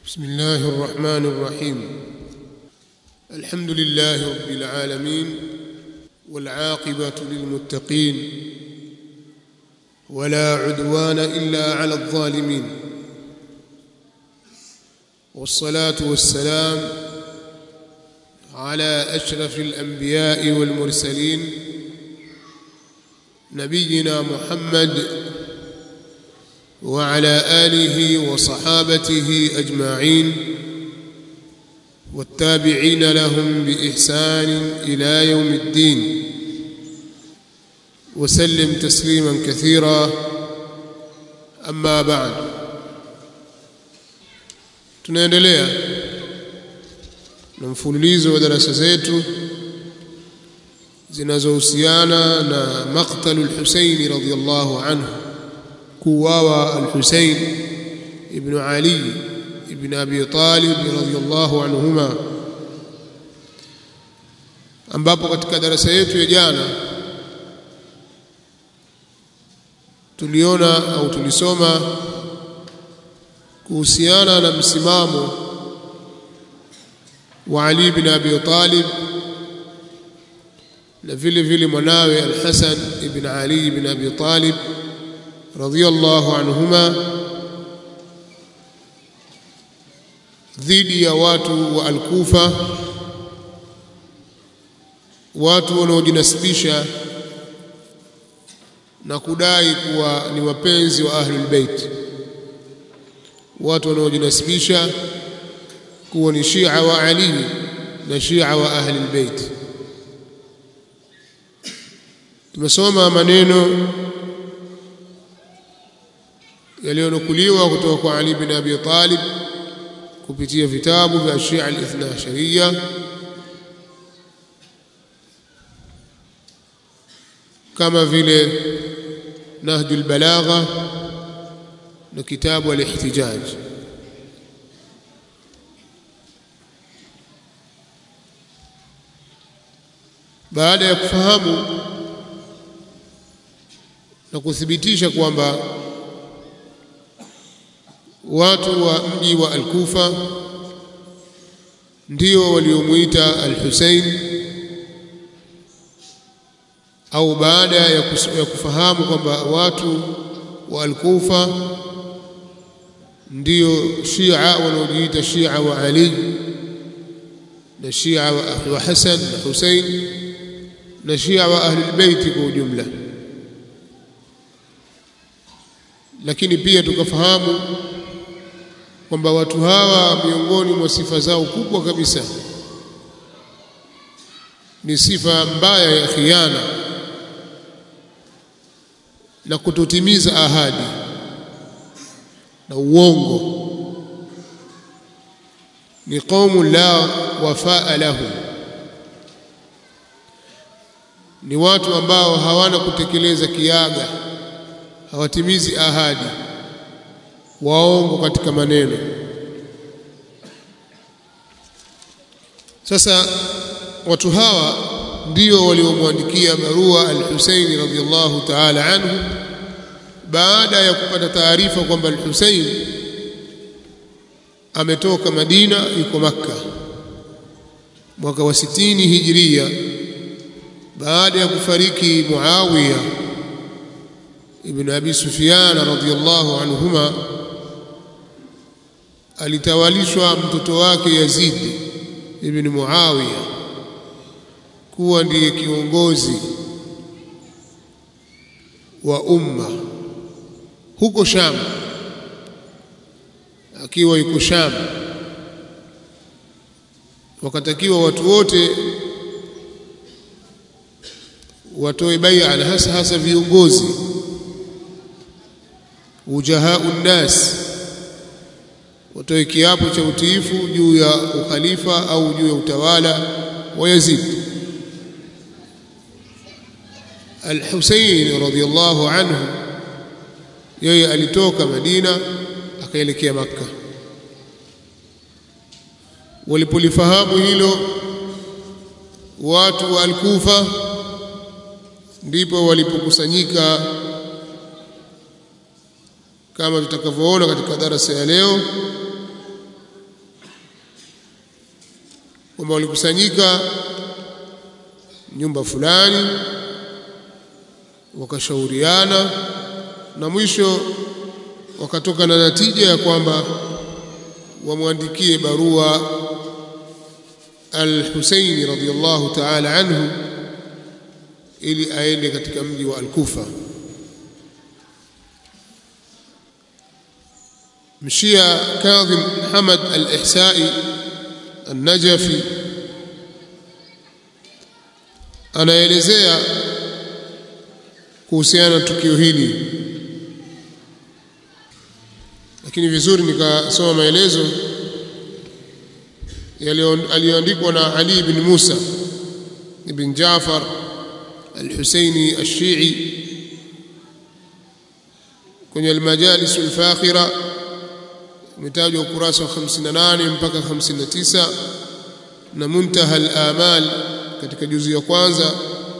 بسم الله الرحمن الرحيم. الحمد لله رب العالمين، والعاقبة للمتقين، ولا عدوان إلا على الظالمين، والصلاة والسلام على أشرف الأنبياء والمرسلين نبينا محمد وعلى آله وصحابته أجمعين والتابعين لهم بإحسان إلى يوم الدين، وسلم تسليما كثيرا. أما بعد، tunaendelea na mfululizo wa darasa zetu zinazohusiana na maqtal al-Husayn radhiyallahu anhu, kuuawa al-Husayn ibn Ali ibn Abi Talib radhiyallahu anhuma, ambapo katika darasa yetu ya jana tuliona au tulisoma kuhusiana na msimamo wa Ali ibn Abi Talib na vile vile mwanawe al-Hasan ibn Ali ibn Abi Talib radhiyallahu anhuma dhidi ya watu wa al-Kufa, watu wanaojinasibisha na kudai kuwa ni wapenzi wa Ahlul Bait, watu wanaojinasibisha kuwa ni Shia wa Ali na Shia wa Ahlul Bait. Tumesoma maneno yaliyonukuliwa kutoka kwa Ali bin Abi Talib kupitia vitabu vya Shia al-Ithna Ashariya kama vile Nahjul Balagha na kitabu al-Ihtijaj. Baada ya kufahamu na kuthibitisha kwamba watu wa mji wa al-Kufa ndio waliomuita al-Husayn, au baada ya kufahamu kwamba watu wa al-Kufa ndio Shia wanaojiita Shia wa Ali na Shia wa Hasan na Husayn na Shia wa Ahlul Bait kwa ujumla, lakini pia tukafahamu kwamba watu hawa miongoni mwa sifa zao kubwa kabisa ni sifa mbaya ya khiana na kutotimiza ahadi na uongo. Ni qaumu la wafaa lahum, ni watu ambao hawana kutekeleza kiaga, hawatimizi ahadi, waongo katika maneno. Sasa watu hawa ndio waliomwandikia barua al-Husayn radhiyallahu ta'ala anhu baada ya kupata taarifa kwamba al-Husayn ametoka Madina yuko Makka mwaka wa 60 Hijria, baada ya kufariki Muawiya ibn Abi Sufyan radhiyallahu anhuma. Alitawalishwa mtoto wake Yazid ibn Muawiya kuwa ndiye kiongozi wa umma huko Sham. Akiwa yuko Sham, wakatakiwa watu wote watoe bai'a, hasa viongozi ujahaun nas, watoe kiapo cha utiifu juu ya ukhalifa au juu ya utawala wa Yazid. Al-Husayn radhiyallahu anhu yeye alitoka Madina akaelekea Makka. Walipolifahamu hilo watu wa al-Kufa, ndipo walipokusanyika kama tutakavyoona katika darasa ya leo, kwamba walikusanyika nyumba fulani wakashauriana na mwisho wakatoka na natija ya kwamba wamwandikie barua al-Husaini radhiyallahu ta'ala anhu ili aende katika mji wa Al-Kufa. Mshia Kadhim Hamad al-Ihsai al-Najafi anaelezea kuhusiana na tukio hili, lakini vizuri nikasoma maelezo yaliyoandikwa na Ali ibn Musa ibn Jaafar al-Husaini al-Shi'i kwenye al-Majalis al-Fakhira, umetajwa ukurasa wa 58 mpaka 59, na Muntaha al-Amal katika juzu ya kwanza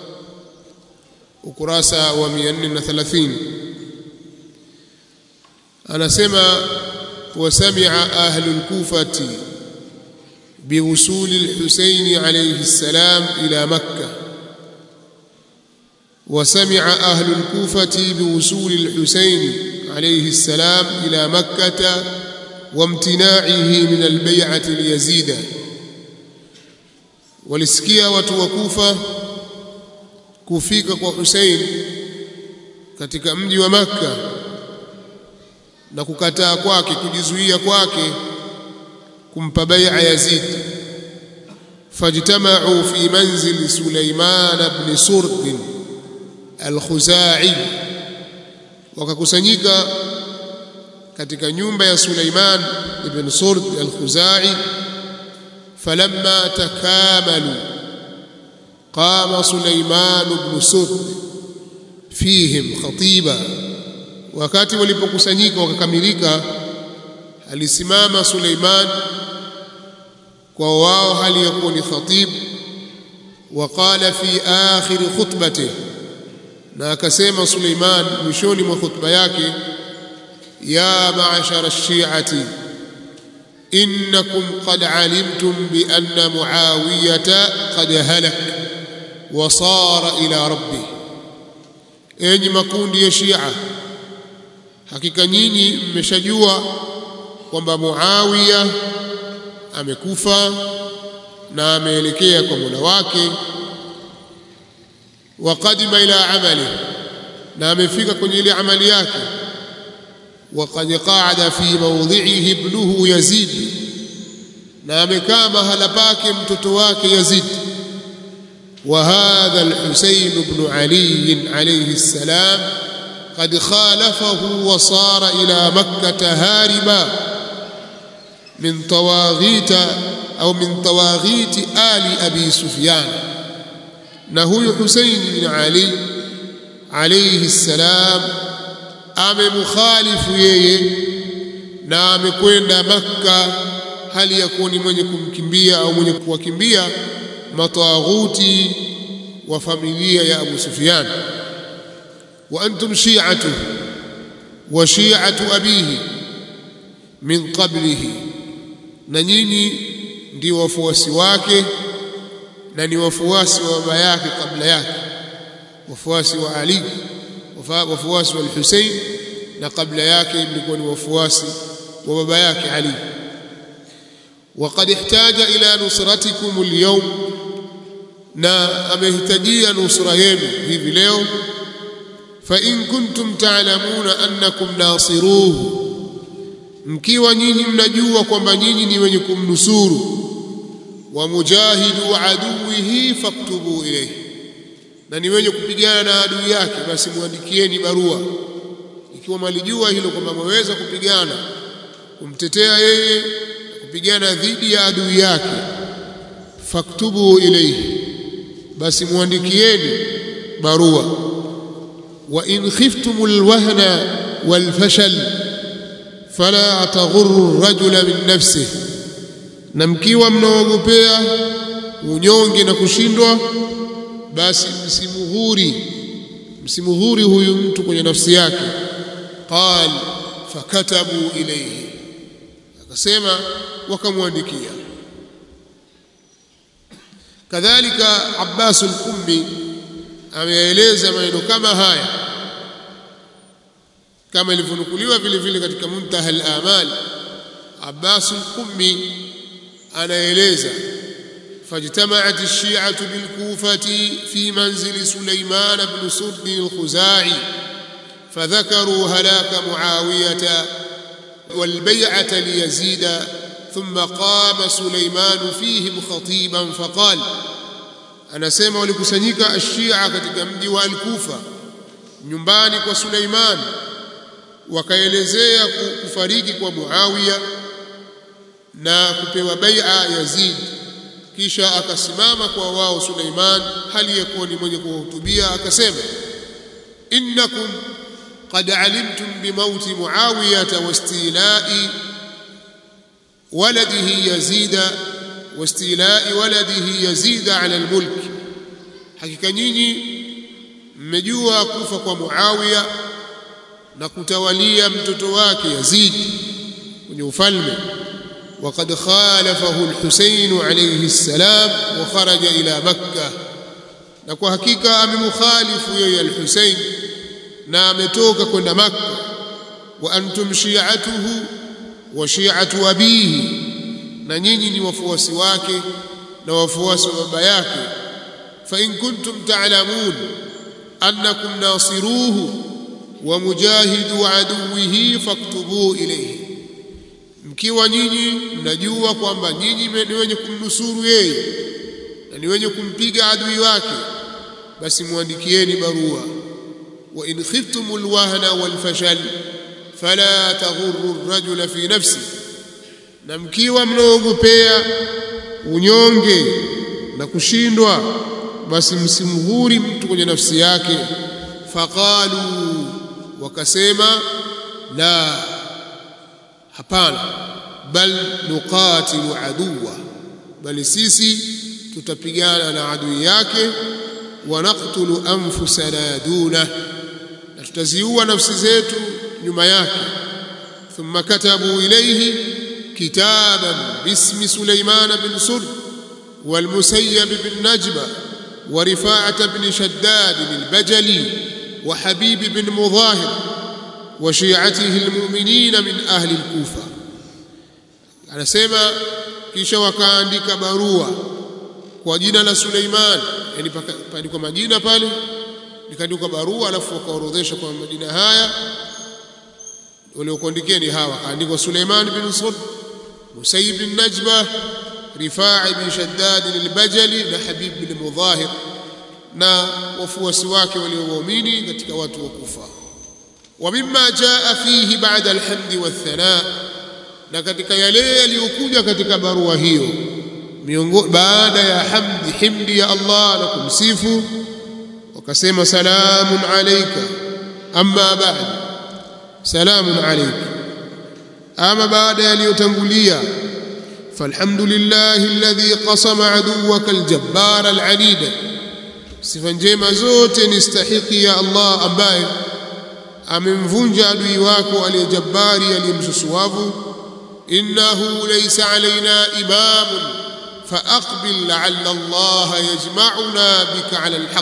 ukurasa wa 430. anasema wasami'a ahlul kufati biwusuli al-Husayn alayhi salam ila Makkah. وسمع أهل الكوفة بوصول الحسين عليه السلام إلى مكة وامتناعه من البيعة ليزيد. walisikia watu wa Kufa kufika kwa Hussein katika mji wa Makka na kukataa kwake, kujizuia kwake kumpa bai'a Yazid. fajtama'u fi manzil Sulaiman ibn Surd al-Khuzai, wakakusanyika katika nyumba ya Sulaiman ibn Surd al-Khuzai. falamma takamalu qama Sulaiman ibn Surd fihim khatiba, wakati walipokusanyika wakakamilika, alisimama Sulaiman kwa wao hali ya kuwa ni khatib. waqala fi akhir khutbatihi, na akasema Suleiman mwishoni mwa khutba yake, ya ma'ashara ash-shi'ati innakum qad alimtum bi anna Muawiyata qad halak wa sara ila rabbih. enyi makundi ya Shia, hakika nyinyi mmeshajua kwamba Muawiya amekufa na ameelekea kwa Mola wake. وقدم إلى عمله، na amefika kwenye ile amali yake. وقد قعد في موضعه ابنه يزيد، na amekaa mahala pake mtoto wake Yazid. وهذا الحسين بن علي عليه السلام قد خالفه وصار إلى مكة هاربا من طواغيت أو من طواغيت آل أبي سفيان. na huyu Hussein bin Ali alayhi salam amemukhalifu yeye na amekwenda Makka hali ya kuwa ni mwenye kumkimbia au mwenye kuwakimbia mataghuti wa familia ya Abu Sufyan. wa antum shi'atu wa shi'atu abihi min qablihi, na nyinyi ndio wafuasi wake na ni wafuasi wa baba yake kabla yake, wafuasi wa Ali, wafuasi wa Hussein, na kabla yake mlikuwa ni wafuasi wa baba yake Ali. وقد احتاج إلى نصرتكم اليوم، na amehitajia nusra yenu hivi leo. فإن كنتم تعلمون أنكم ناصروه، mkiwa nyinyi mnajua kwamba nyinyi ni wenye kumnusuru. ومجاهدوا عدوه فاكتبوا إليه، na ni wenye kupigana na adui yake basi muandikieni barua. Ikiwa mlijua hilo kwamba mwaweza kupigana kumtetea yeye, kupigana dhidi ya adui yake, faktubu ilayhi, basi muandikieni barua. wa in khiftumul wahna wal fashal fala taghurru ar-rajula min nafsihi, na mkiwa mnaogopea unyonge na kushindwa, basi msimuhuri huyu mtu kwenye nafsi yake. qal fakatabu ilayhi, akasema wakamwandikia. kadhalika Abbas al-Qummi ameeleza maneno kama haya kama ilivyonukuliwa vile vile katika Muntaha al-Amal. Abbas al-Qummi anaeleza fajtama'at ash-shi'atu bil-Kufati fi manzil Sulaiman ibn Surd al-Khuzai فذكروا هلاك معاوية والبيعة ليزيد ثم قام سليمان فيهم خطيبا فقال anasema walikusanyika ashia katika mji wa al-Kufa nyumbani kwa Suleiman wakaelezea kufariki kwa Muawiya na kupewa bai'a Yazid. Kisha akasimama kwa wao Suleiman hali yakuwa ni mwenye kuhutubia akasema innakum qad alimtum bimauti Muawiya wastila'i waladihi Yazida واستيلاء ولده يزيد على الملك. hakika nyinyi mmejua kufa kwa Muawiya na kutawalia mtoto wake Yazid kwenye ufalme. وقد خالفه الحسين عليه السلام وخرج إلى مكة. na kwa hakika amemkhalifu yeye al-Husayn na ametoka kwenda Makkah. wa antum shi'atuhu wa shi'atu abihi, na nyinyi ni wafuasi wake na wafuasi wa baba yake. fa in kuntum ta'lamun annakum nasiruhu wa mujahidu aduwihi faktubu ilayhi, mkiwa nyinyi mnajua kwamba nyinyi ni wenye kumnusuru yeye na ni wenye kumpiga adui wake, basi muandikieni barua. wa in khiftumul wahna wal fashal fala taghurru ar-rajula fi nafsi, na mkiwa mnaogopea unyonge na kushindwa basi msimghuri mtu kwenye nafsi yake. faqalu, wakasema la, hapana, bal nuqatilu aduwa, bali sisi tutapigana na adui yake. wa naqtulu anfusana duna, na tutaziua nafsi zetu nyuma yake. thumma katabu ilayhi كتابا باسم سليمان بن سرد والمسيب بن نجبة ورفاعة بن شداد البجلي وحبيب بن مظاهر وشيعته المؤمنين من أهل الكوفة. anasema kisha wakaandika barua kwa jina la Suleiman, yani paandikwa majina pale, nikaandika barua alafu wakaorodhesha kwa majina haya waliokuandikia ni hawa. kaandikwa Suleiman bin Surd, Musayyib bin Najba, Rifa'i bin Shaddad al-Bajali na Habib bin Mudhahir, na wafuasi wake waliowaamini katika watu wa Kufa. wa mimma jaa fihi ba'da al-hamd wath-thana, na katika yale yaliyokuja katika barua hiyo baada ya himdi ya Allah na kumsifu, wakasema salamun alayka amma ba'd, salamun alayka, ama baada yaliyotangulia falhamdulillahi alladhi qasama aduwaka aljabbar alanid, sifa njema zote ni stahiki ya Allah ambaye amemvunja adui wako aliyejabari aliyemsusuavu. innahu laysa alaina imamun faaqbil la'alla Allah yajma'una bika 'ala alhaq,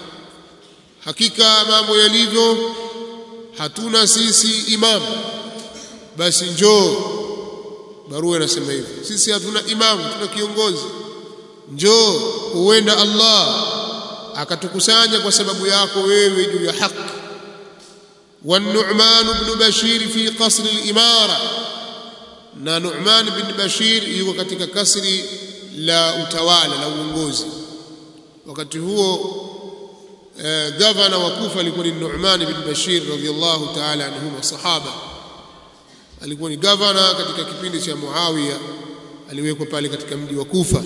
hakika mambo yalivyo hatuna sisi imamu, basi njoo. Barua inasema hivyo, sisi hatuna imamu, tuna kiongozi, njoo huenda Allah akatukusanya kwa sababu yako wewe juu ya haki. والنعمان بن بشير في قصر الإمارة, na Nu'man bin Bashir yuko katika kasri la utawala la uongozi. wakati huo gavana wa Kufa alikuwa ni Nu'man bin Bashir radhiyallahu ta'ala anhuma, sahaba. alikuwa ni gavana katika kipindi cha Muawiya, aliwekwa pale katika mji wa Kufa.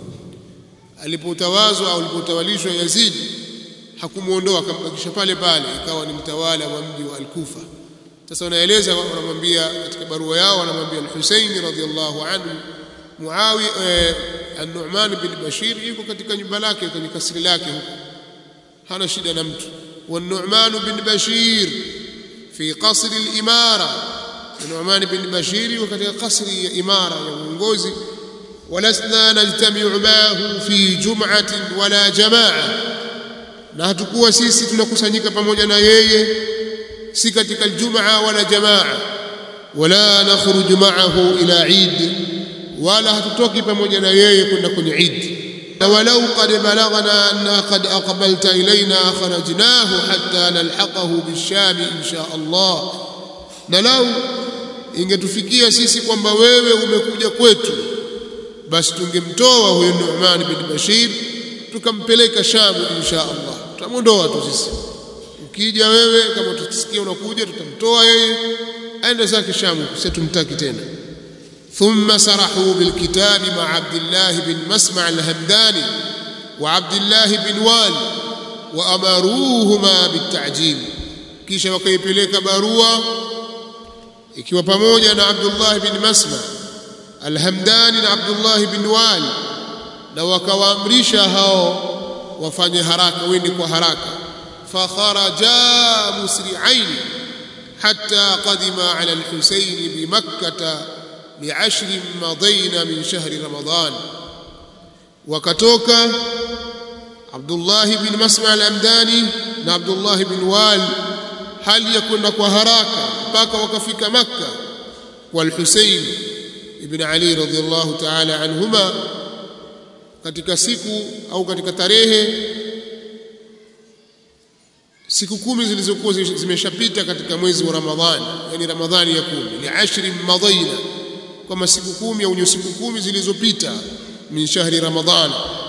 alipotawazwa au alipotawalishwa Yazid hakumuondoa, akambakisha pale pale, ikawa ni mtawala wa mji wa al-Kufa. sasa wanaeleza, wanamwambia katika barua yao, wanamwambia al-Husayn radhiyallahu anhu, Muawiya an-Nu'man bin Bashir yuko katika nyumba lake kwenye kasri lake huko, hana shida na mtu. wan-Nu'man bin Bashir fi qasr al-imara, Nu'man bin Bashir yuko katika kasri ya imara ya uongozi. walasna najtami'u ma'ahu fi jum'atin wala jama'a, na hatakuwa sisi tunakusanyika pamoja na yeye si katika aljumaa wala jamaa, wala nakhruju ma'ahu ila Eid, wala hatutoki pamoja na yeye kwenda kwenye Eid. walau qad balaghna anna qad aqbalta ilayna kharajnahu hatta nalhaqahu bisham insha Allah, na lau ingetufikia sisi kwamba wewe umekuja kwetu, basi tungemtoa huyo Nu'man bin Bashir tukampeleka Sham insha Allah. Tutamondoa tu sisi, ukija wewe kama tutasikia unakuja tutamtoa yeye aende zake Sham, sisi tumtaki tena. ثم سرحوا بالكتاب مع عبد الله بن مسمع الهمداني وعبد الله بن وال وأمروهما بالتعجيل, kisha wakaipeleka barua ikiwa pamoja na Abdullah bin Masma al-Hamdani na Abdullah bin Wal, na wakawaamrisha hao wafanye haraka, wende kwa haraka. fakharaja musri'ain hatta qadima ala al-Husayn bi Makkah ب10 مضينا من شهر رمضان. wakatoka Abdullah bin Masma al-Hamdani na Abdullah bin Wal hali ya kwenda kwa haraka mpaka wakafika Makkah wal Husayn ibn Ali radhiyallahu ta'ala anhuma katika siku au katika tarehe siku 10 zilizokuwa zimeshapita katika mwezi wa Ramadhani, yani Ramadhani ya 10 ni 10 madina, kama siku 10 au siku 10 zilizopita min shahri Ramadhan.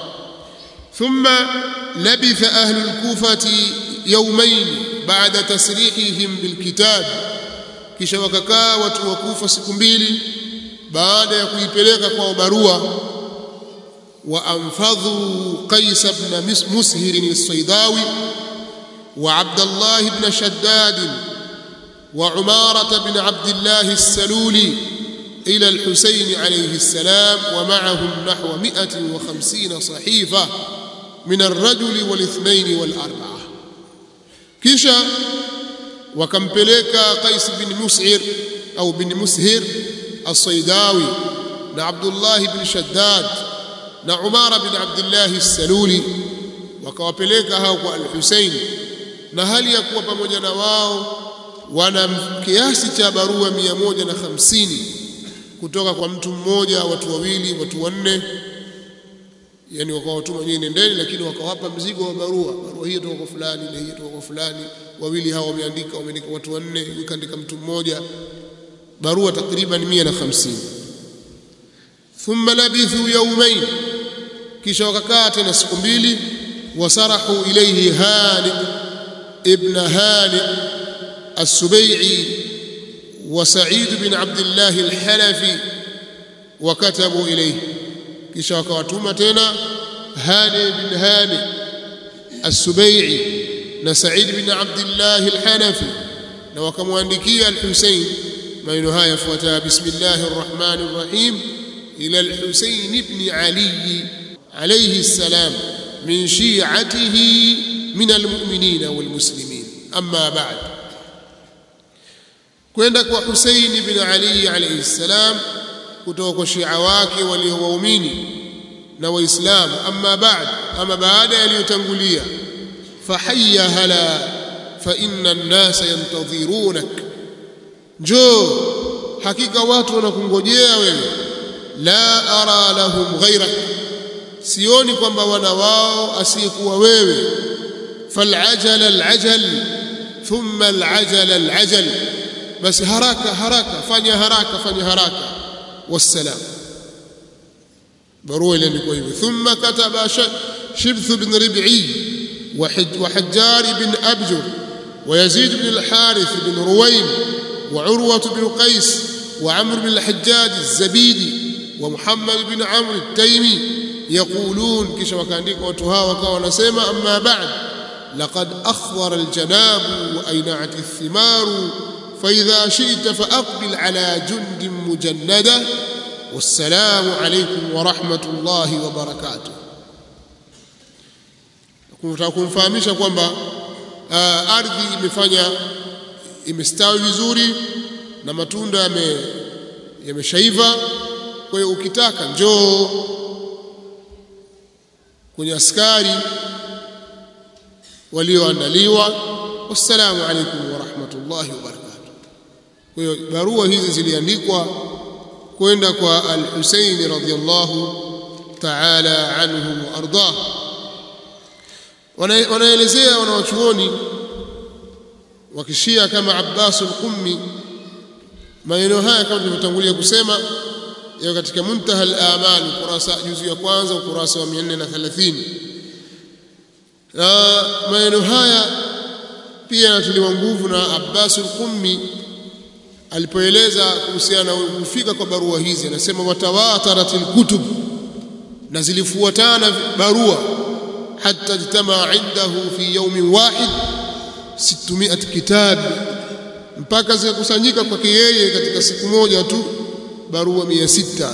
thumma labitha ahlu al-Kufati yawmayn ba'da tasrihihim bilkitab, kisha wakakaa watu wa Kufa siku 2 baada ya kuipeleka kwa barua. wa anfadhu Qais ibn Mushir al-Saydawi wa Abdullah ibn Shaddad wa Umara ibn Abdullah as-Saluli إلى الحسين عليه السلام ومعهم نحو 150 صحيفة من الرجل والاثنين والأربعة. kisha wakampeleka Qais bin Mus'ir au bin Mushir as-Saydawi na Abdullah ibn Shaddad na Umar bin Abdullah as-Saluli, wakawapeleka hao kwa al-Husayn, na hali ya kuwa pamoja na wao wana kiasi cha barua 150 kutoka kwa mtu mmoja, watu wawili, watu wanne, yani wakawatuma nyinyi nendeni, lakini wakawapa mzigo wa barua hii kutoka kwa fulani na hii kutoka kwa fulani. Wawili hao wameandika watu wanne, wikaandika mtu mmoja, barua takriban 150. thumma labithu yawmayn, kisha wakakaa tena siku 2. wasarahu ilayhi Hani ibn Hani as-Subai'i وسعيد بن عبد الله الحنفي وكتبوا إليه, kisha wakawatuma tena Hani bin Hani as-Subai'i na Sa'id bin Abdullah al-Hanafi, na wakamwandikia al-Husayn maneno haya yafuatayo: bismillahir rahmanir rahim, ila al-Husayn ibn Ali alayhi salam min shi'atihi min al-mu'minin wal muslimin, amma ba'd. kwenda kwa Husayn ibn Ali alayhi salam kutoka kwa Shia wake walio waumini na waislamu. amma ba'd, ama baada yaliyotangulia. fahayya hala fa inna an-nasa yantadhirunak, njoo hakika watu wanakungojea wewe. la ara lahum ghayrak, sioni kwamba wana wao asiyekuwa wewe. fal'ajal al-ajal thumma al-ajal al-ajal, basi haraka haraka, fanya haraka. wassalam. barua ile ilikuwa hivi: thumma kataba Shibth ibn Rib'i wa Hajjar ibn Abjur wa Yazid ibn al-Harith ibn Ruwaym wa Urwa ibn Qais wa Amr ibn al-Hajjaj az-Zabidi wa Muhammad ibn Amr at-Taymi yaqulun, kisha wakaandika watu hawa wakawa wanasema: amma ba'd, laqad akhdara al-janabu wa ayna'at ath-thimaru فإذا شئت فأقبل على جند مجندة والسلام عليكم ورحمة الله وبركاته. kumfahamisha kwamba ardhi imestawi vizuri na matunda yameshaiva. Kwa kwa hiyo ukitaka njoo. Kwenye askari walioandaliwa, wassalamu alaykum wa rahmatullahi wa barakatuh. Kwa hiyo barua hizi ziliandikwa kwenda kwa al-Husayn radhiyallahu ta'ala anhu wa ardah. Wanaelezea wanawachuoni wa Kishia kama Abbas al-Qummi maneno haya kama tulivyotangulia kusema ya katika Muntaha al-Amal ukurasa juzu ya kwanza ukurasa wa 430. Na maneno haya pia yanatuliwa nguvu na Abbas al-Qummi alipoeleza kuhusiana na kufika kwa barua hizi. Anasema watawataratil kutub, na zilifuatana barua hatta jitamaa indahu fi yawmin wahid 600 kitab, mpaka zikakusanyika kwake yeye katika siku moja tu barua 600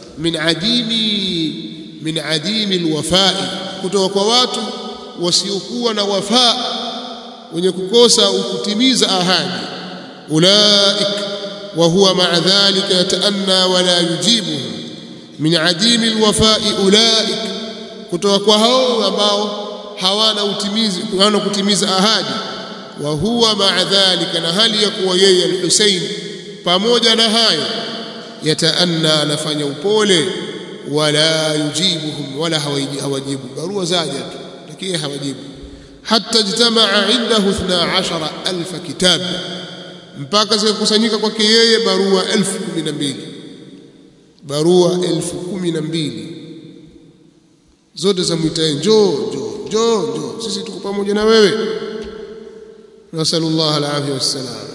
min adimi alwafai, kutoka kwa watu wasiokuwa na wafaa, wenye kukosa kutimiza ahadi. Ulaik wa huwa ma'a dhalika yataanna wala yujibuhum min adimi alwafai, ulaik kutoka kwa hao ambao hawana kutimiza ahadi. Wa huwa ma'a dhalika, na hali ya kuwa yeye al-Husayn pamoja na hayo, yataanna, anafanya upole, wala yujibuhum, wala hawajibu barua zaja tu, lakini hawajibu. Hatta jitamaa indahu 12,000 kitab, mpaka zikakusanyika kwake yeye barua 12,000, barua 12,000 zote za mwitae njoo, sisi tuko pamoja na wewe. Nasallallahu alaihi wasallam.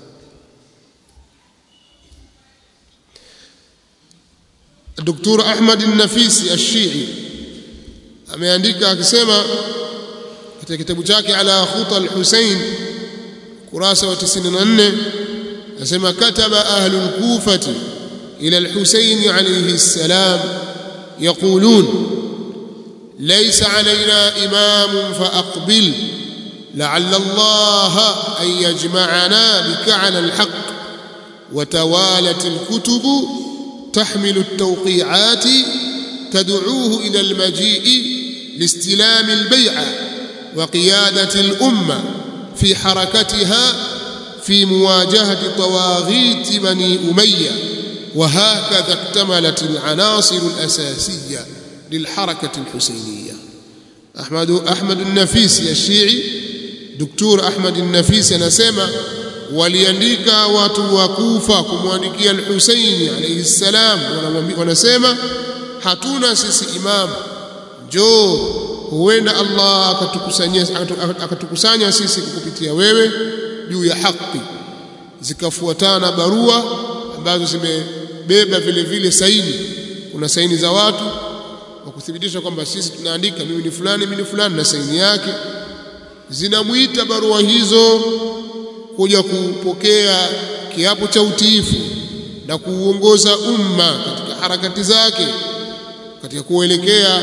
Dr. Ahmad al-Nafisi al-Shii ameandika akisema katika kitabu chake Ala Khuta al-Husayn kurasa wa 94, anasema kataba ahlu al-Kufati ila al-Husayn alayhi salam yaqulun laysa alayna imam fa aqbil la'alla Allah an yajma'ana bika 'ala al-haqq. wa tawalat al-kutub تحمل التوقيعات تدعوه إلى المجيء لاستلام البيعة وقيادة الأمة في حركتها في مواجهة طواغيت بني أمية. وهكذا اكتملت العناصر الأساسية للحركة الحسينية. أحمد النفيسي الشيعي، دكتور أحمد النفيسي anasema waliandika watu wa Kufa kumwandikia al-Husaini alayhi salam, wanasema hatuna sisi imam, njoo, huenda Allah akatukusanya sisi kukupitia wewe juu ya haki. Zikafuatana barua ambazo zimebeba vile vile saini, kuna saini za watu wa kuthibitisha kwamba sisi tunaandika, mimi ni fulani na saini yake. Zinamuita barua hizo kuja kupokea kiapo cha utiifu na kuuongoza umma katika harakati zake katika kuelekea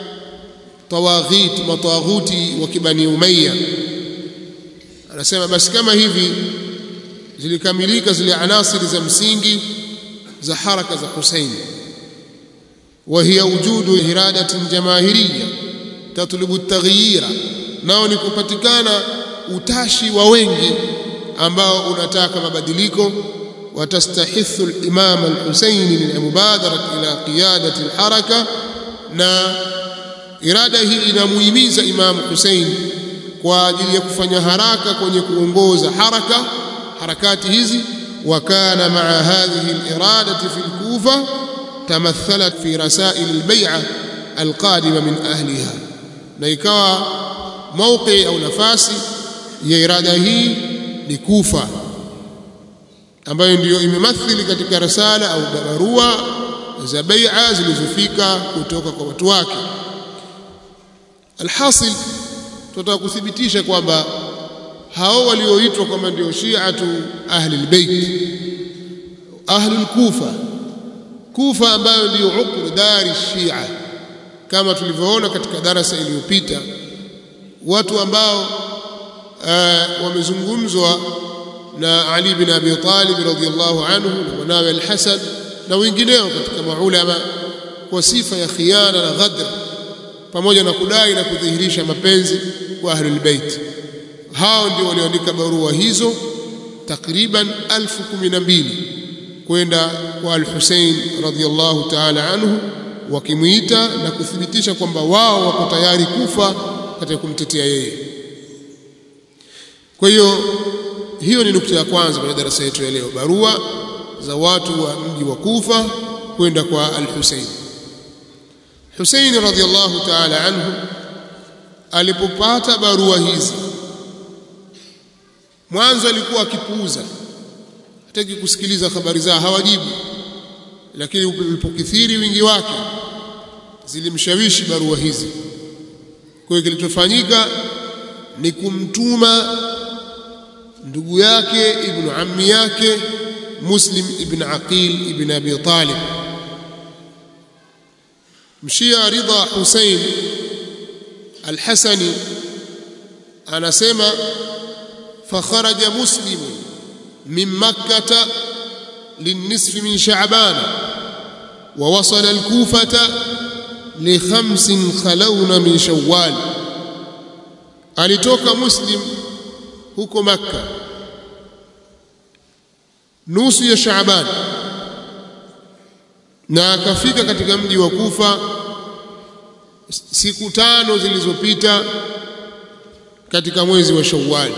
matawaghuti wa kibani Umayya. Anasema basi kama hivi zilikamilika zile anasiri za msingi za haraka za Husayn, wa hiya wujudu iradatin jamahiriyya tatlubu at-taghyira, nao ni kupatikana utashi wa wengi ambao unataka mabadiliko. Watastahithu al-Imam al-Husaini lilmubadara ila qiyadati al-haraka, na irada hii inamuhimiza Imam Husain kwa ajili ya kufanya haraka kwenye kuongoza harakati hizi. Wa kana ma'a hadhihi al-iradati fi al-Kufa tamathalat fi rasail al-bay'a al-qadima min ahliha, na ikawa mawqi au nafasi ya irada hii ni Kufa, ambayo ndiyo imemathili katika risala au barua za bai'a zilizofika kutoka kwa watu wake. Alhasil, tunataka kuthibitisha kwamba hao walioitwa kwamba ndio Shi'atu ahli albayt, ahli Kufa ambayo ndio ukru dari Shia, kama tulivyoona katika darasa iliyopita, watu ambao wamezungumzwa na Ali bin Abi Talib radhiyallahu anhu na mwanawe al-Hasan na wengineo katika maulama kwa sifa ya khiana na ghadr, pamoja na kudai na kudhihirisha mapenzi kwa ahlul bait. Hao ndio walioandika barua hizo takriban 1012 kwenda kwa al-Hussein radhiyallahu ta'ala anhu, wakimuita na kuthibitisha kwamba wao wako tayari kufa katika kumtetea yeye. Kwa hiyo hiyo ni nukta ya kwanza kwenye darasa yetu ya leo, barua za watu wa mji wa Kufa kwenda kwa al-Hussein. Hussein radhiyallahu ta'ala anhu alipopata barua hizi, mwanzo alikuwa akipuuza, hataki kusikiliza habari zao, hawajibu. Lakini ulipokithiri wingi wake zilimshawishi barua hizi. Kwa hiyo kilichofanyika ni kumtuma ndugu yake ibn ammi yake Muslim ibn Aqil ibn Abi Talib. Mshia Ridha Hussein al-Hasani anasema fakharaja Muslim min Makkah للنصف من شعبان ووصل الكوفة ل5 خلون من شوال. alitoka Muslim huko Makkah nusu ya Shaaban na akafika katika mji wa Kufa siku 5 zilizopita katika mwezi wa Shawwal,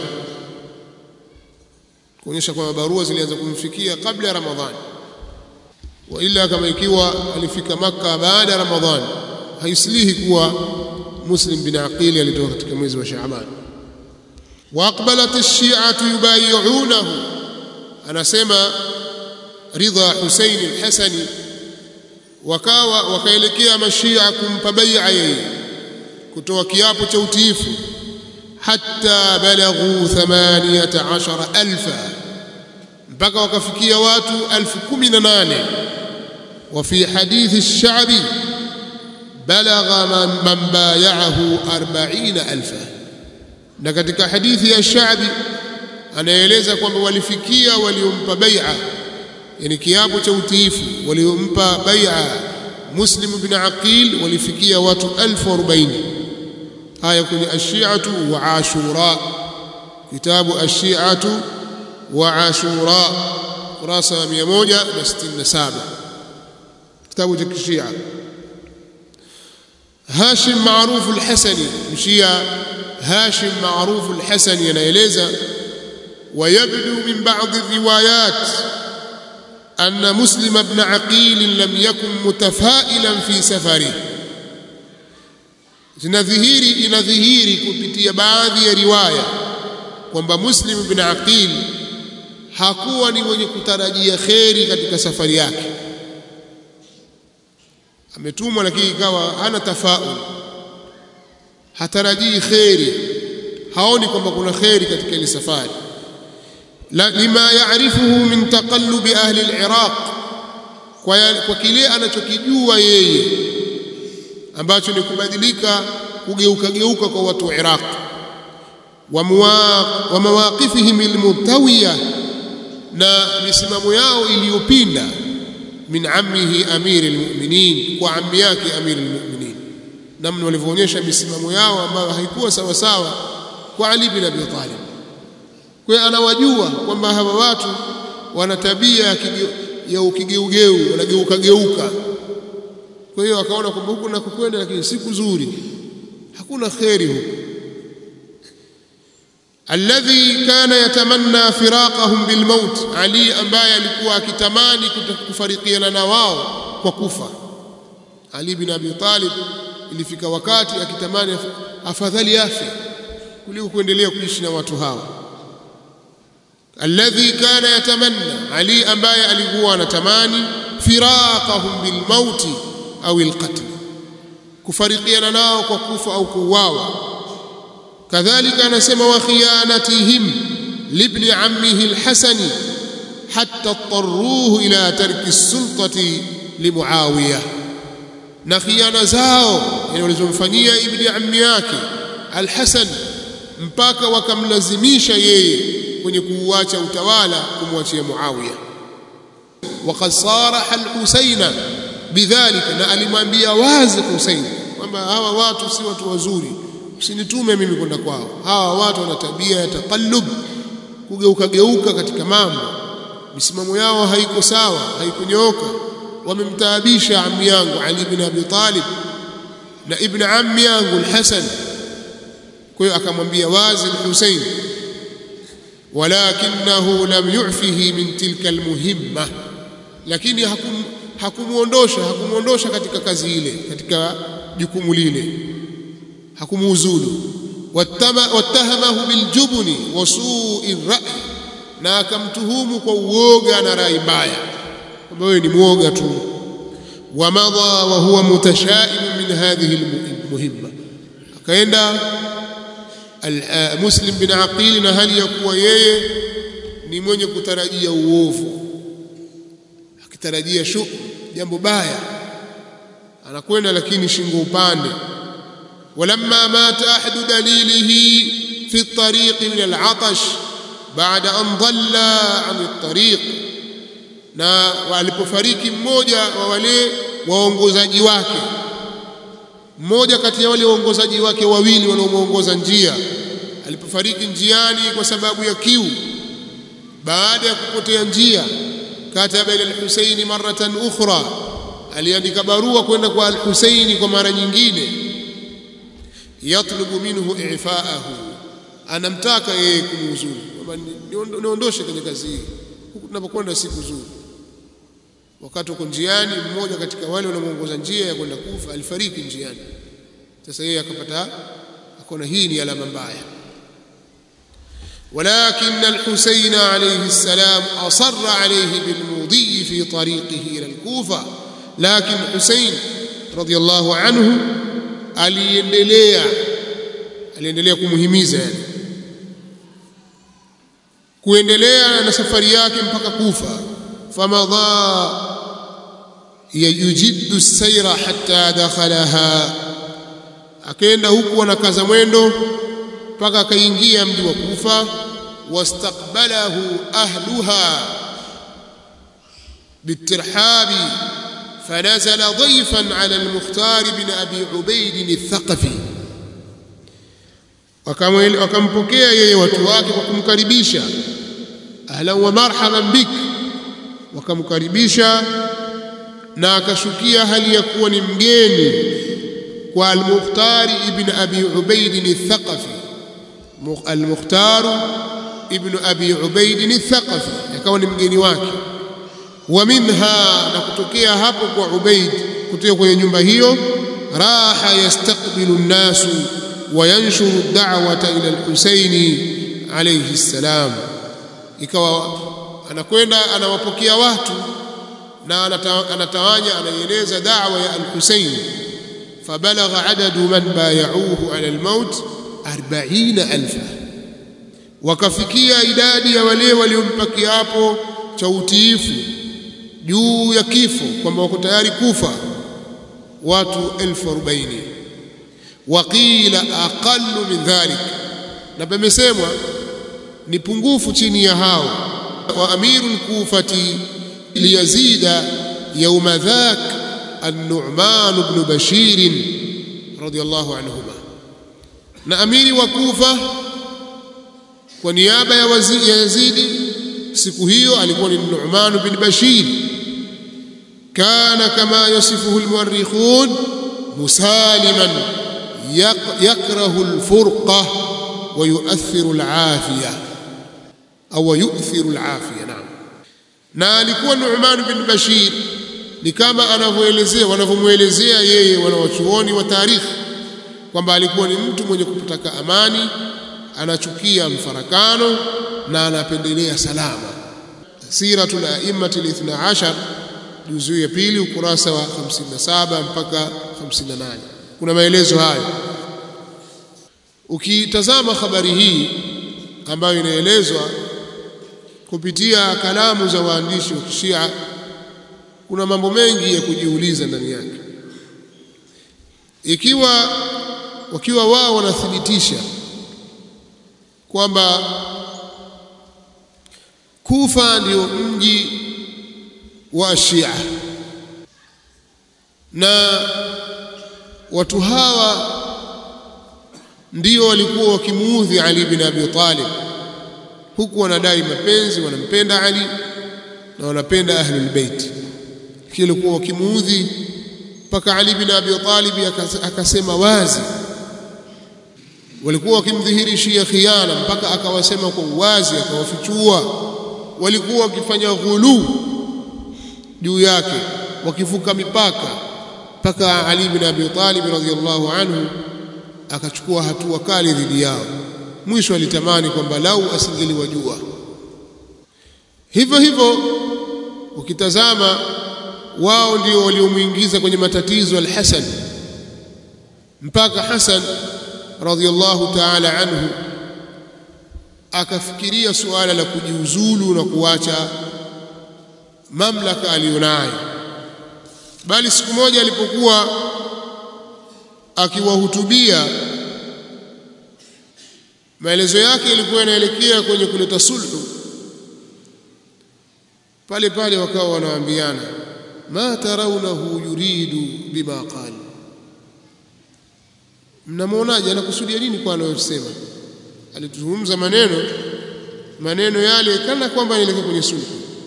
kuonyesha kwamba barua zilianza kumfikia kabla ya Ramadhani. Wa ila kama ikiwa alifika Makkah baada ya Ramadhani, haislihi kuwa Muslim bin Aqil alitoka katika mwezi wa Shaaban. Wa aqbalat ash-shi'atu yubay'unahu, anasema Ridha Hussein al-Hasani, wakaelekea mashia kumpa bai'a yeye, kutoa kiapo cha utiifu, hatta balaghu 18,000 mpaka wakafikia watu 18,000. wa fi hadithi ash-sha'bi balagha man bay'ahu 40,000. na katika hadithi ya Sha'bi anaeleza kwamba walifikia waliompa bai'a, yani kiapo cha utiifu, waliompa bai'a Muslim bin Aqil walifikia watu 40,000. haya kwenye ash-shi'atu wa ashura, kitabu ash-shi'atu wa ashura kurasa 167, kitabu cha Shia. Hashim Ma'ruf al-Hasani, mshia Hashim Ma'ruf al-Hasani anaeleza ويبدو من بعض الروايات أن مسلم بن عقيل لم يكن متفائلا في سفره. inadhihiri kupitia baadhi ya riwaya kwamba Muslim bin Aqil hakuwa ni mwenye kutarajia kheri katika safari yake. Ametumwa lakini ikawa hana tafaul, hatarajii kheri, haoni kwamba kuna kheri katika ile safari. lima yaarifuhu min taqallubi ahli al-Iraq, kwa kile anachokijua yeye ambacho ni kubadilika, kugeuka kwa watu wa Iraq, wa mawaqifihim al-mutawiya, na misimamo yao iliyopinda, min ammihi amir al-mu'minin, kwa ammi yake amir al-mu'minin, namna walivyoonyesha misimamo yao ambayo haikuwa sawa sawa kwa Ali bin Abi Talib. Kwa anawajua kwamba hawa watu wana tabia ya ukigeugeu, wanageuka. Kwa hiyo akaona kwamba huku na kukwenda lakini si kuzuri, hakuna kheri huku. Alladhi kana yatamanna firaqahum bilmaut, Ali ambaye alikuwa akitamani kufarikiana na wao kwa kufa. Ali bin Abi Talib ilifika wakati akitamani afadhali afe kuliko kuendelea kuishi na watu hawa. Alladhi kana yatamanna, Ali ambaye alikuwa anatamani firaqahum bilmaut au alqatl, kufarikiana nao kwa kufa au kuuawa. Kadhalika anasema wa khiyanatihim libni ammihi al-Hasani hatta اضطروه ila tarki as-sultati li Muawiya, na khiana zao yani walizomfanyia ibni ammi yake al-Hasan mpaka wakamlazimisha yeye kwenye kuuacha utawala kumwachia Muawiya. waqad saraha al-Husaina bidhalika, na alimwambia wazi Husain kwamba hawa watu si watu wazuri, usinitume mimi kwenda kwao. Hawa watu wana tabia ya taqallub, kugeuka geuka katika mambo, misimamo yao haiko sawa, haikunyooka. Wamemtaabisha ammi yangu Ali ibn Abi Talib na ibn ammi yangu al-Hasan. Kwa hiyo akamwambia wazi al-Husayn, walakinahu lam yu'fihi min tilka al-muhimma, lakini hakumuondosha katika kazi ile, katika jukumu lile, hakumuuzulu. Wattahamahu biljubni wa su'i ar-ra'i, na akamtuhumu kwa uoga na rai mbaya, kwamba wewe ni muoga tu. Wamadha wa huwa mutashaim min hadhihi almuhimma, akaenda Muslim bin Aqil na hali ya kuwa yeye ni mwenye kutarajia uovu, akitarajia jambo baya, anakwenda lakini shingo upande. Walamma mata ahadu dalilihi fi at-tariq min al-'atash baada an dhalla an at-tariq, na walipofariki mmoja wa wale waongozaji wake, mmoja kati ya wale waongozaji wake wawili wanaomuongoza njia, alipofariki njiani kwa sababu ya kiu, baada ya kupotea njia, kataba ila al-Husayn maratan ukhra, aliandika barua kwenda kwa al-Husayn kwa mara nyingine, yatlubu minhu i'fa'ahu, anamtaka yeye kumuuzuru, kwamba niondoshe kwenye kazi hii, huku tunapokwenda siku nzuri. Wakati uko njiani, mmoja katika wale wanaoongoza njia ya kwenda Kufa alifariki njiani. Sasa yeye akaona hii ni alama mbaya. ولكن الحسين عليه السلام أصر عليه بالمضي في طريقه إلى الكوفة، لكن حسين رضي الله عنه aliendelea kumuhimiza, yani kuendelea na safari yake mpaka Kufa. Famadha yujiddu as-sayra hatta dakhalaha, akaenda huku anakaza mwendo mpaka akaingia mji wa Kufa. Wastaqbalahu ahluha bitirhabi fanazala dhayfan ala al-Mukhtar bin Abi Ubayd al-Thaqafi, wakampokea yeye watu wake kwa kumkaribisha, ahlan wa marhaban bik, wakamkaribisha, na akashukia hali ya kuwa ni mgeni kwa al-Mukhtar ibn Abi Ubayd al-Thaqafi. al-Mukhtar ibn Abi Ubayd al-Thaqafi akawa ni mgeni wake. Wa minha, na kutokea hapo kwa Ubayd, kutoka kwenye nyumba hiyo, raha yastaqbilu an-nasu wa yanshuru ad-da'wata ila al-Husayn alayhi salam, ikawa anakwenda anawapokea watu na anatawanya, anaieleza da'wa ya al-Husayn. Fabalagha adadu man bay'uhu ala al-maut 40,000, wakafikia idadi ya wale waliompa kiapo cha utiifu juu ya kifo, kwamba wako tayari kufa, watu 40,000. Waqila aqallu min dhalik, na pamesemwa ni pungufu chini ya hao. Wa amirul kufati liyazida yawma dhak an-Nu'man ibn Bashir radiyallahu anhuma, na amiri wa Kufa kwa niaba ya Yazidi siku hiyo alikuwa ni Nu'man bin Bashir. Kana kama yasifuhu al-mu'arrikhun musaliman yakrahu al-furqa wa yu'athiru al-'afiyah au yu'thiru al-'afiyah. Naam, na alikuwa Nu'man bin Bashir ni kama wanavyomuelezea yeye wanawachuoni wa tarikhi, kwamba alikuwa ni mtu mwenye kutaka amani, anachukia mfarakano na anapendelea salama. Siratul A'immatul 12 juzu ya pili ukurasa wa 57 mpaka 58 kuna maelezo hayo. Ukitazama habari hii ambayo inaelezwa kupitia kalamu za waandishi wa Kishia, kuna mambo mengi ya kujiuliza ndani yake. Wakiwa wao wanathibitisha kwamba Kufa ndio mji wa Shia. Na watu hawa ndio walikuwa wakimuudhi Ali bin Abi Talib, huku wanadai mapenzi, wanampenda Ali na wanapenda ahlul bait. Kile walikuwa wakimuudhi mpaka Ali bin Abi Talib akasema wazi, walikuwa wakimdhihirishia khiana mpaka akawasema kwa uwazi, akawafichua. Walikuwa wakifanya ghulu juu yake, wakivuka mipaka, mpaka Ali bin Abi Talib radhiyallahu anhu akachukua hatua kali dhidi yao. Mwisho alitamani kwamba lau asingeliwajua. Hivyo hivyo ukitazama, wao ndio waliomuingiza kwenye matatizo al-Hasan, mpaka Hasan radhiyallahu ta'ala anhu akafikiria suala la kujiuzulu na kuacha mamlaka aliyonayo. Bali siku moja alipokuwa akiwahutubia, maelezo yake yalikuwa yanaelekea kwenye kuleta sulhu. Pale pale wakawa wanaambiana, ma tarawnahu yuridu bima qala, mnamuonaje, anakusudia nini kwa anayosema? Alituzungumza maneno yale kana kwamba yanaelekea kwenye sulhu.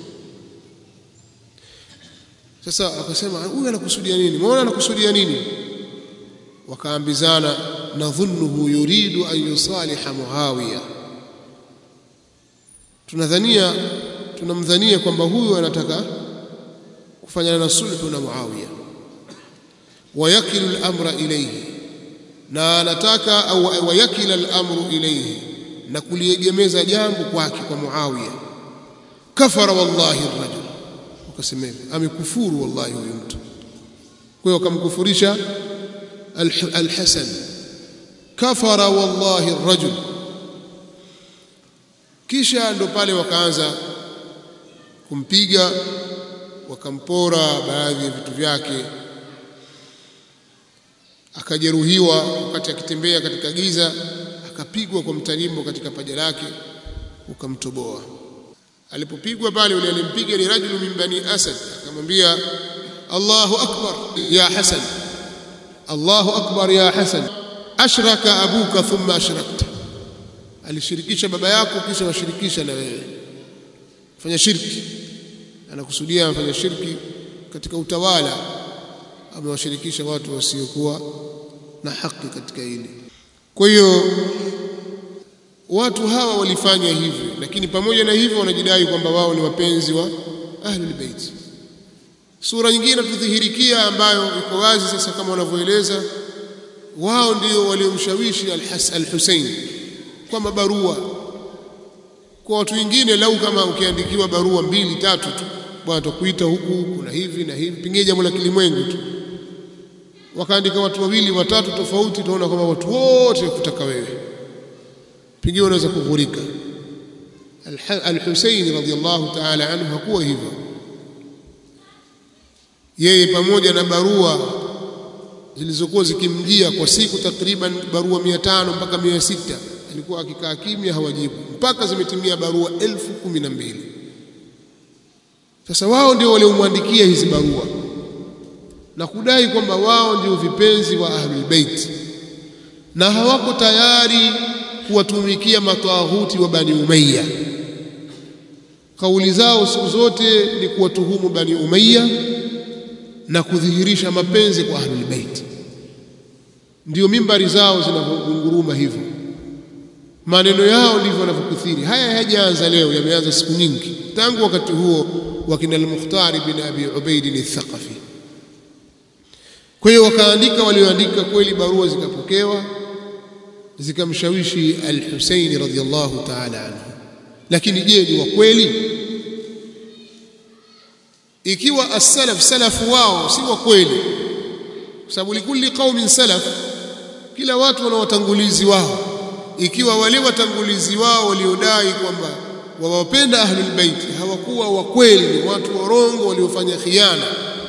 Sasa akasema, huyu anakusudia nini? Muona anakusudia nini? Wakaambizana, nadhunnuhu yuridu an yusaliha Muawiya, tunamdhania kwamba huyu anataka kufanya na sulhu na Muawiya. Wayakilu al-amra ilayhi, na anataka au wayakila al-amru ilayhi, na kuliegemeza jambo kwake, kwa Muawiya. Kafara wallahi ar-rajul, wakasema amekufuru wallahi huyu mtu. Kwa hiyo wakamkufurisha al-Hasan, kafara wallahi ar-rajul. Kisha ndo pale wakaanza kumpiga, wakampora baadhi ya vitu vyake, akajeruhiwa wakati akitembea katika giza, akapigwa kwa mtalimbo katika paja lake ukamtoboa. Alipopigwa pale, yule alimpiga ni rajulu min bani Asad, akamwambia Allahu akbar ya Hasan, Allahu akbar ya Hasan, ashraka abuka thumma ashrakta, alishirikisha baba yako kisha washirikisha na wewe, fanya shirki. Anakusudia afanya shirki katika utawala, amewashirikisha watu wasiokuwa na haki katika hili. Kwa hiyo watu hawa walifanya hivi, lakini pamoja na hivyo wanajidai kwamba wao ni wapenzi wa ahlul bait. Sura nyingine tudhihirikia ambayo iko wazi sasa, kama wanavyoeleza wao ndio waliomshawishi al-Hussein kwa mabarua. Kwa watu wengine, lau kama ukiandikiwa barua 2-3 tu, bwana tukuita huku kuna hivi na hivi, pengine jambo la kilimwengu tu, wakaandika watu 2-3 tofauti, tunaona kama watu wote kutaka wewe, pengine unaweza kughurika. Al-Hussein radhiyallahu ta'ala anhu hakuwa hivyo. Yeye pamoja na barua zilizokuwa zikimjia kwa siku, takriban barua 500 mpaka 600, alikuwa akikaa kimya, hawajibu mpaka zimetimia barua 1012. Sasa wao ndio waliomwandikia hizi barua na kudai kwamba wao ndio vipenzi wa ahlul bait, na hawako tayari kuwatumikia matawaghuti wa Bani Umayya. Kauli zao siku zote ni kuwatuhumu Bani Umayya na kudhihirisha mapenzi kwa ahlul bait. Ndio mimbari zao zinavunguruma hivyo, maneno yao ndivyo yanavyokithiri. Haya hayajaanza leo, yameanza siku nyingi, tangu wakati huo wakina al-Mukhtar bin Abi Ubaid al-Thaqafi. Kwa hiyo wakaandika walioandika, kweli barua zikapokewa, zikamshawishi al-Husaini radhiyallahu ta'ala anhu. Lakini je, ni wa kweli? Ikiwa as-salaf, salafu wao si wa kweli, kwa sababu likulli qaumin salaf, kila watu wana watangulizi wao. Ikiwa wale watangulizi wao waliodai kwamba wawapenda ahlul bait hawakuwa wa kweli, ni watu warongo waliofanya khiana,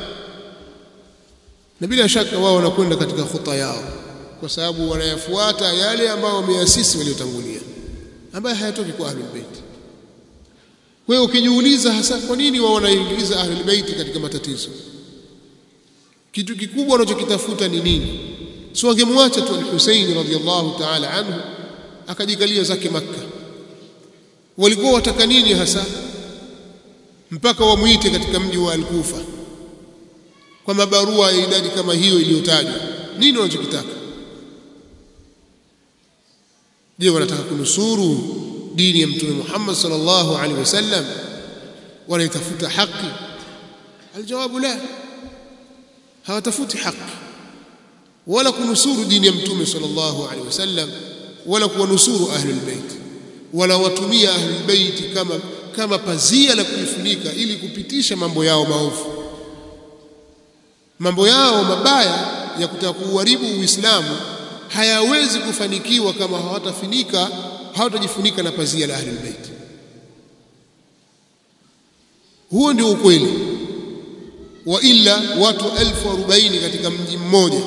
na bila shaka wao wanakwenda katika khuta yao, kwa sababu wanayafuata yale ambayo wameasisi waliotangulia, ambayo hayatoki kwa ahlul bait. Kwa hiyo ukijiuliza hasa kwa nini wao wanaingiza ahlul bait katika matatizo, kitu kikubwa wanachokitafuta ni nini? Sio wangemwacha tu al-Husayn radhiyallahu ta'ala anhu akajikalia zake Makka. Walikuwa wataka nini hasa mpaka wamuite katika mji wa Al-Kufa kwa mabarua ya idadi kama hiyo iliyotajwa? Nini wanachokitaka? Je, wanataka kunusuru dini ya Mtume Muhammad sallallahu alaihi wasallam? Wanaitafuta haki? Aljawabu la, hawatafuti haki wala kunusuru dini ya Mtume sallallahu alaihi wasallam wala kuwanusuru ahlul bait, wala watumia ahlul bait kama pazia la kujifunika ili kupitisha mambo yao maovu, mambo yao mabaya ya kutaka kuharibu Uislamu hayawezi kufanikiwa kama hawatajifunika na pazia la ahlul bait. Huo ndio ukweli. Wa illa watu 1040 katika mji mmoja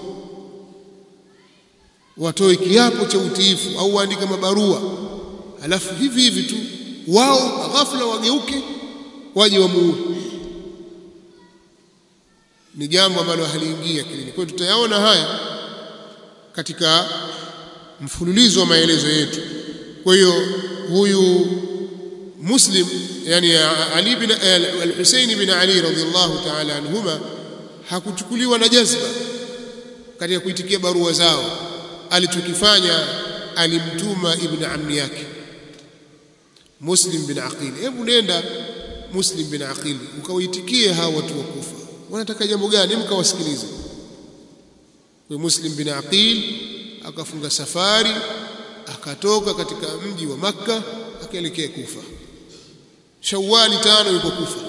watoe kiapo cha utiifu au waandike mabarua, alafu hivi hivi tu wao ghafla wageuke waje wamuue, ni jambo ambalo haliingia kilini. Kwa hiyo tutayaona haya katika mfululizo wa maelezo yetu. Kwa hiyo huyu Muslim, yani Ali bin al-Husayn bin Ali radhiyallahu ta'ala anhuma, hakuchukuliwa na jazba katika kuitikia barua zao. Alichokifanya, alimtuma ibn ammi yake Muslim bin Aqil, hebu nenda Muslim bin Aqil ukawaitikie hawa watu wa Kufa, wanataka jambo gani, mkawasikilize. Kwa Muslim bin Aqil akafunga safari, akatoka katika mji wa Makka akaelekea Kufa. Shawwali 5 yuko Kufa.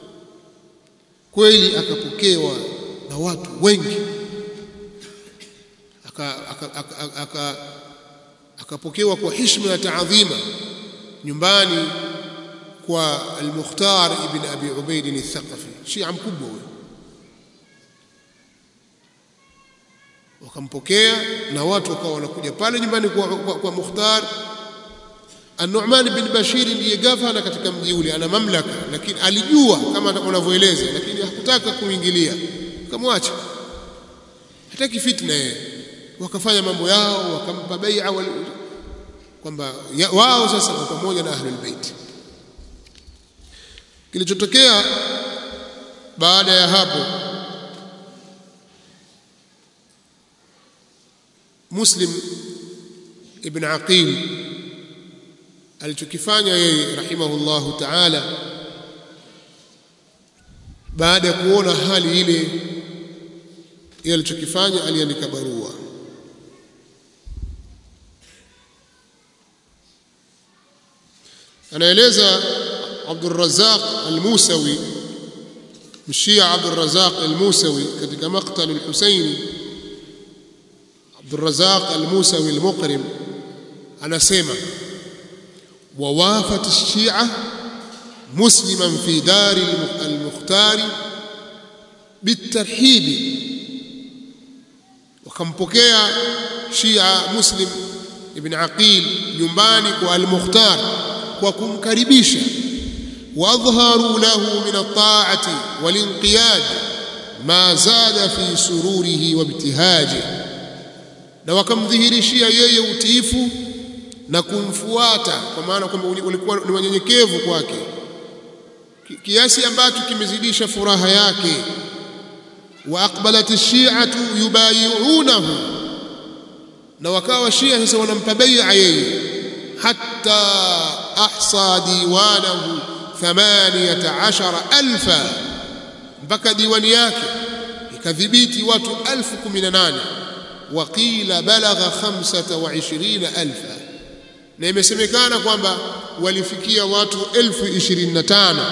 Kweli akapokewa na watu wengi, akapokewa kwa heshima na taadhima nyumbani kwa al-Mukhtar ibn Abi Ubaid al-Thaqafi, Shia mkubwa huyo. Wakampokea na watu wakawa wanakuja pale nyumbani kwa Mukhtar. An-Nu'man bin Bashir ndiye gavana katika mji ule, ana mamlaka, lakini alijua kama unavyoeleza, lakini hakutaka kuingilia, akamwacha. Hataki fitna yeye. Wakafanya mambo yao, wakampa bai'a kwamba wao sasa kwa pamoja na ahlul bait. Kilichotokea baada ya hapo, Muslim ibn Aqil alichokifanya yeye rahimahullahu ta'ala, baada ya kuona hali ile, yeye alichokifanya, aliandika barua. Anaeleza Abdul Razzaq al-Musawi, mshia Abdul Razzaq al-Musawi, katika maqtal al-Husaini. Abdul Razzaq al-Musawi al-Muqrim anasema, ووافت الشيعة مسلما في دار المختار بالترحيب. وكمبokea Shia Muslim ibn Aqil nyumbani kwa al-Mukhtar kwa kumkaribisha. واظهروا له من الطاعة والانقياد ما زاد في سروره وابتهاجه, na wakamdhihirishia yeye utiifu na kumfuata, kwa maana kwamba walikuwa ni wanyenyekevu kwake kiasi ambacho kimezidisha furaha yake. Wa aqbalat ash-shi'atu yubayi'unahu, na wakawa Shia sasa wanampa bai'a yeye, hatta ahsa diwanahu 18,000, mpaka diwani yake ikadhibiti watu 18,000. Waqila balagha 25,000, na imesemekana kwamba walifikia watu 25,000.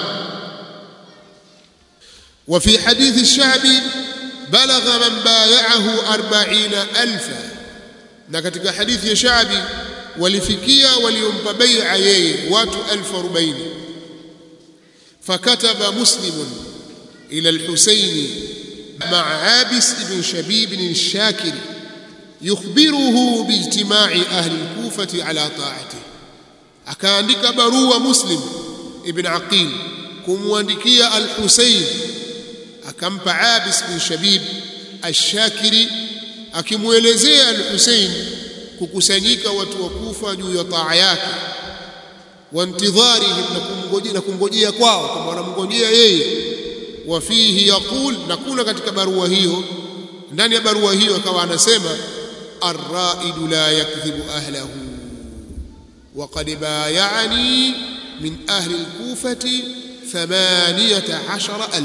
Wa fi hadithi ash-Sha'bi balagha man bay'ahu 40,000, na katika hadithi ya Sha'bi walifikia waliompa bai'a yeye watu 40,000. Fakataba Muslim ila al-Husayn ma'a Abis ibn Shabib al-Shakir yukhbiruhu biijtima'i ahli al-Kufati ala ta'atihi. Akaandika barua Muslim ibn Aqil kumwandikia al-Husayn, akampa Abis bin Shabib ash-Shakiri akimuelezea al-Husayn kukusanyika watu wa Kufa juu ya taa yake, wa intidharihim, na kumngojea kwao kama wanamngojea yeye. Wa fihi yaqul, na kuna katika barua hiyo, ndani ya barua hiyo akawa anasema ar-raidu la yakdhibu ahlahu wa qad bay'ani min ahli al-Kufati 18,000.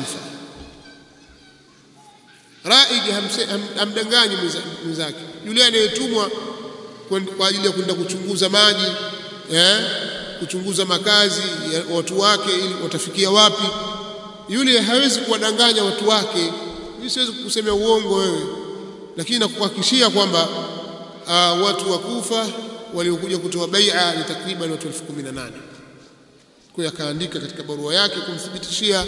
Raid hamdanganyi mwenzake, yule anayetumwa kwa ajili ya kwenda kuchunguza maji, kuchunguza makazi ya watu wake ili watafikia wapi, yule hawezi kuwadanganya watu wake. Mimi siwezi kukusemea uongo wewe, lakini nakuhakikishia kwamba watu wa Kufa waliokuja kutoa bai'a ni takriban watu 18,000. Kwa akaandika katika barua yake kumthibitishia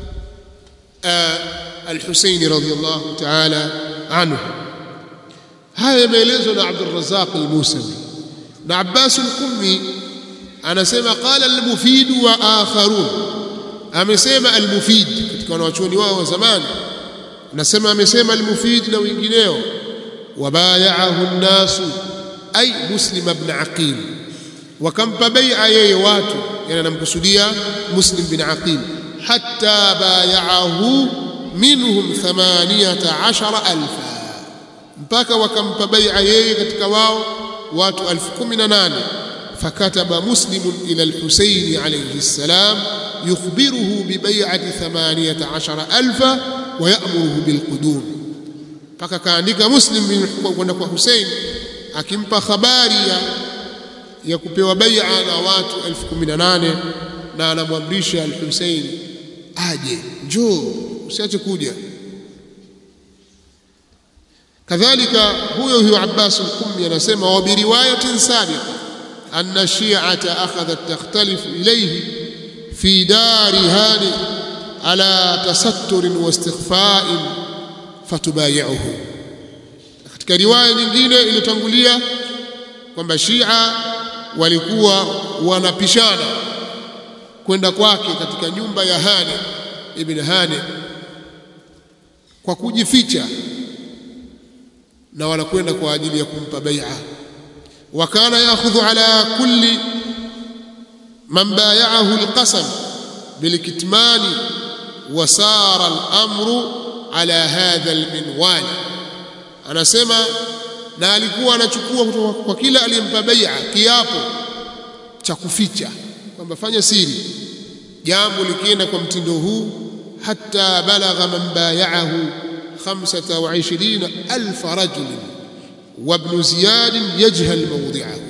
al-Husaini radhiyallahu ta'ala anhu. Haya yameelezwa na Abdul Razzaq al-Musawi. Na Abbas al-Qummi anasema qala al-Mufid wa akharun, amesema al-Mufid katika wanawachuoni wao wa zamani, anasema amesema al-Mufid na wengineo, wabay'ahu an-nasu ay Muslim ibn Aqil, wakampa bai'a yeye watu, yani anamkusudia Muslim bin Aqil, hatta bay'ahu minhum 18,000, mpaka wakampa bai'a yeye katika wao watu 18,000. Fakataba Muslim ila al-Husayn alayhi salam yukhbiruhu bi bai'ati 18,000 wa ya'muruhu bil qudum, mpaka kaandika Muslim kwenda kwa Husayn akimpa habari ya kupewa bai'a na watu 18,000, na anamwamrisha al-Husayn aje, njoo, usiache kuja. Kadhalika huyo Abbas al-Qummi anasema wa bi riwayatin sabiqa anna shi'ata akhadhat takhtalifu ilayhi fi dari hani ala tasattur wa istighfa'in fatubayi'uhu. Katika riwaya nyingine iliyotangulia kwamba Shia walikuwa wanapishana kwenda kwake katika nyumba ya Hani ibn Hani kwa kujificha, na wanakwenda kwa ajili ya kumpa bai'a. Wa kana ya'khudhu ala kulli man bay'ahu alqasam bilkitmani wa sara al-amru ala hadha alminwal. Anasema na alikuwa anachukua kutoka kwa kila aliyempa bai'a kiapo cha kuficha kwamba fanya siri. Jambo likienda kwa mtindo huu, hatta balagha man bay'ahu 25,000 rajul wa ibn Ziyad yajhal mawdi'ahu.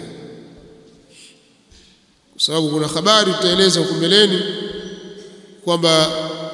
Kwa sababu kuna habari tutaeleza huko mbeleni kwamba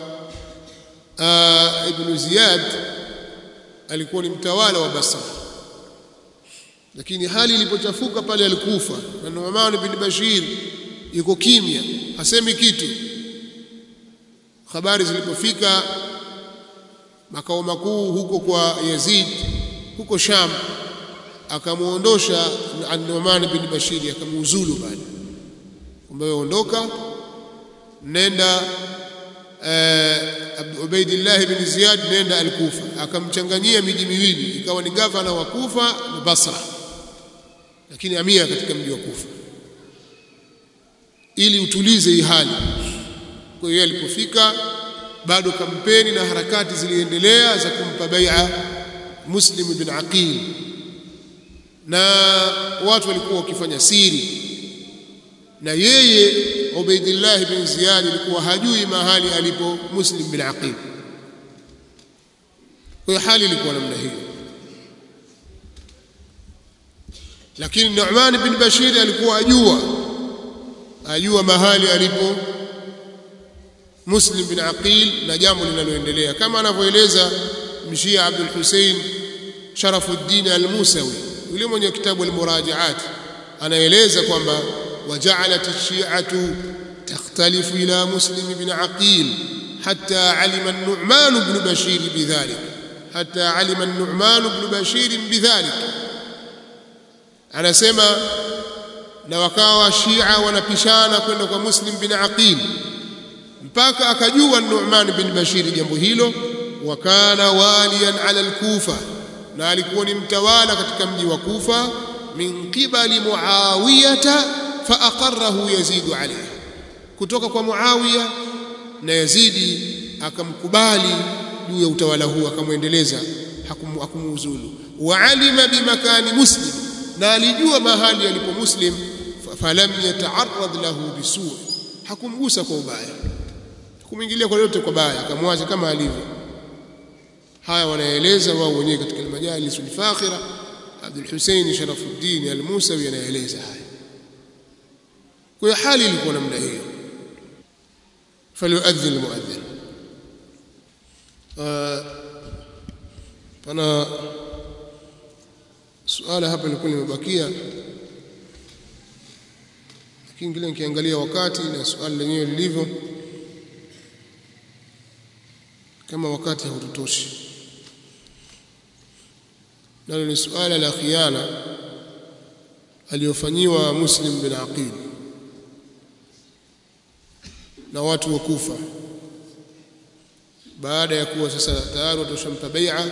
ibn Ziyad alikuwa ni mtawala wa Basra, lakini hali ilipochafuka pale alikufa, na Nu'man bin Bashir yuko kimya, hasemi kitu. Habari zilipofika makao makuu huko kwa Yazid huko Sham, akamuondosha Nu'man bin Bashir, akamuuzulu pale, kwamba ondoka, nenda Ubaidillah bin Ziyad, nenda al-Kufa. Akamchanganyia miji miwili, ikawa ni gavana wa Kufa na Basra, lakini amia katika mji wa Kufa ili utulize hii hali. Kwa hiyo alipofika, bado kampeni na harakati ziliendelea za kumpa bai'a Muslim ibn Aqil, na watu walikuwa wakifanya siri, na yeye Ubaidillah bin Ziyad alikuwa hajui mahali alipo Muslim bin Aqil. Kwa hiyo hali ilikuwa namna hiyo, lakini Nu'man bin Bashir alikuwa ajua mahali alipo Muslim bin Aqil na jambo linaloendelea, kama anavyoeleza Mshia Abdul Hussein Sharafuddin al-Musawi, yule mwenye kitabu al-Murajaat, anaeleza kwamba وجعلت الشيعة تختلف إلى مسلم بن عقيل حتى علم النعمان بن بشير بذلك. أنا سمع na wakawa Shia wanapishana kwenda kwa Muslim bin Aqil mpaka akajua Nu'man bin Bashir jambo hilo. Wakana waliyan ala al-Kufa, na alikuwa ni mtawala katika mji wa Kufa, min qibali Muawiyata fa aqarrahu Yazid alayhi, kutoka kwa Muawiya na Yazidi akamkubali juu ya utawala huu, akamwendeleza, hakumuuzulu. Wa alima bimakani Muslim, na alijua mahali alipo Muslim, falam yata'arrad lahu bisu', hakumgusa kwa ubaya, hakumwingilia kwa lolote kwa baya, akamwacha kama alivyo. Haya wanaeleza wao wenyewe katika al-Majalis al-Fakhira. Abdul Hussein Sharafuddin al-Musawi anaeleza haya. Kwa hiyo hali ilikuwa namna hiyo. Falyu'adhdhin al-mu'adhdhin. Pana suala hapa lilikuwa limebakia, lakini kile nikiangalia wakati na suala lenyewe lilivyo, kama wakati hautotoshi, nalo ni suala la khiana aliyofanyiwa Muslim bin Aqil na watu wa Kufa, baada ya kuwa sasa tayari watoshampa bai'a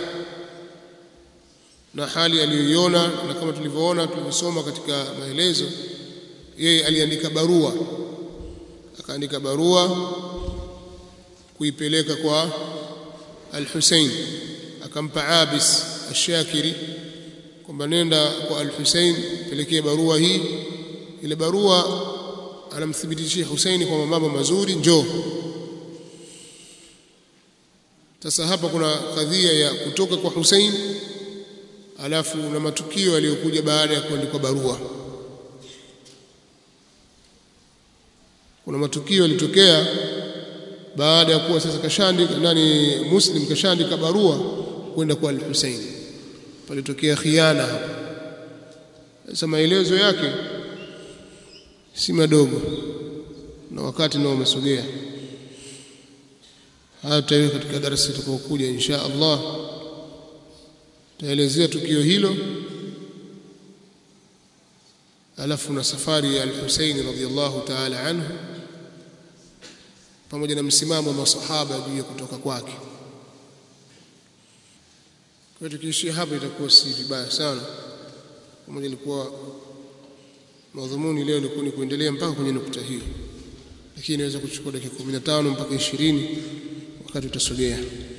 na hali aliyoiona. Na kama tulivyoona, tulisoma katika maelezo, yeye aliandika barua, akaandika barua kuipeleka kwa Al-Hussein, akampa Abis Ash-Shakiri kwamba nenda kwa Al-Hussein pelekee barua hii. Ile barua anamthibitishia Hussein kwa mambo mazuri, njoo. Sasa hapa kuna kadhia ya kutoka kwa Hussein alafu na matukio yaliyokuja baada ya kuandikwa barua. Kuna matukio yalitokea baada ya kuwa sasa kashaandika nani Muslim kashaandika barua kwenda kwa Al-Hussein, palitokea khiana hapa. Sasa maelezo yake si madogo na wakati nao umesogea. Hata katika darasa tutakayokuja insha Allah taelezea tukio hilo, alafu na safari ya Al-Hussein radhiyallahu ta'ala anhu pamoja na msimamo wa masahaba juu ya kutoka kwake. Kwa hiyo tukiishia hapa itakuwa si vibaya sana, pamoja ilikuwa madhumuni leo ilikuwa ni kuendelea mpaka kwenye nukta hii, lakini inaweza kuchukua dakika 15 mpaka 20 wakati utasogea.